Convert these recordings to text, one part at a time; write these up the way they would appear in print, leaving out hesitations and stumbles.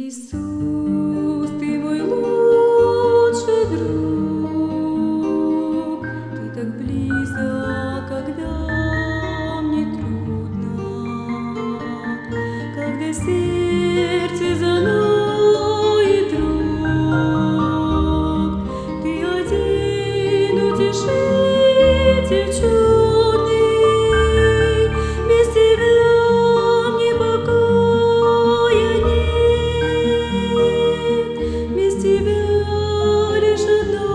Иисус, Ты мой лучший друг, Ты так близок, когда мне трудно, когда сердце заноет вдруг. Ты один утешитель чудный, без Тебя мне покоя нет, без Тебя лишь одно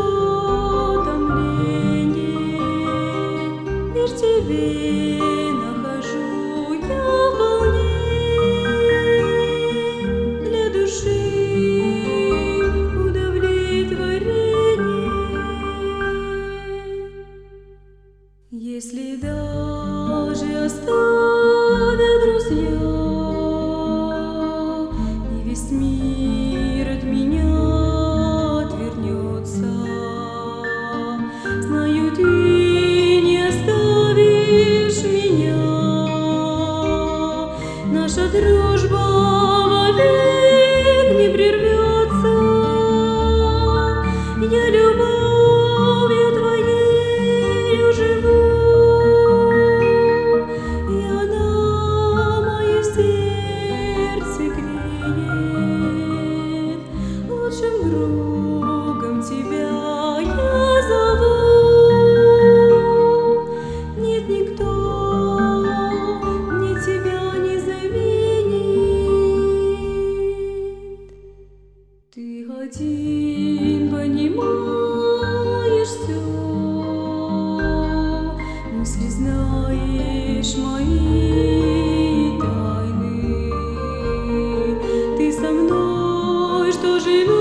томление. Лишь Тебе нахожу я вполне для души удовлетворение. Если даже оставят друзья, и весь мир от меня отвернется, знаю, Ты не оставишь меня. Наша дружба вовек не прервется. Я любовью Твоею живу, и она мое сердце греет. Лучшим другом Тебя я зову. Нет никто мне Тебя не заменит. Ты один понимаешь все, мысли знаешь мои тайны. Ты со мной, что живешь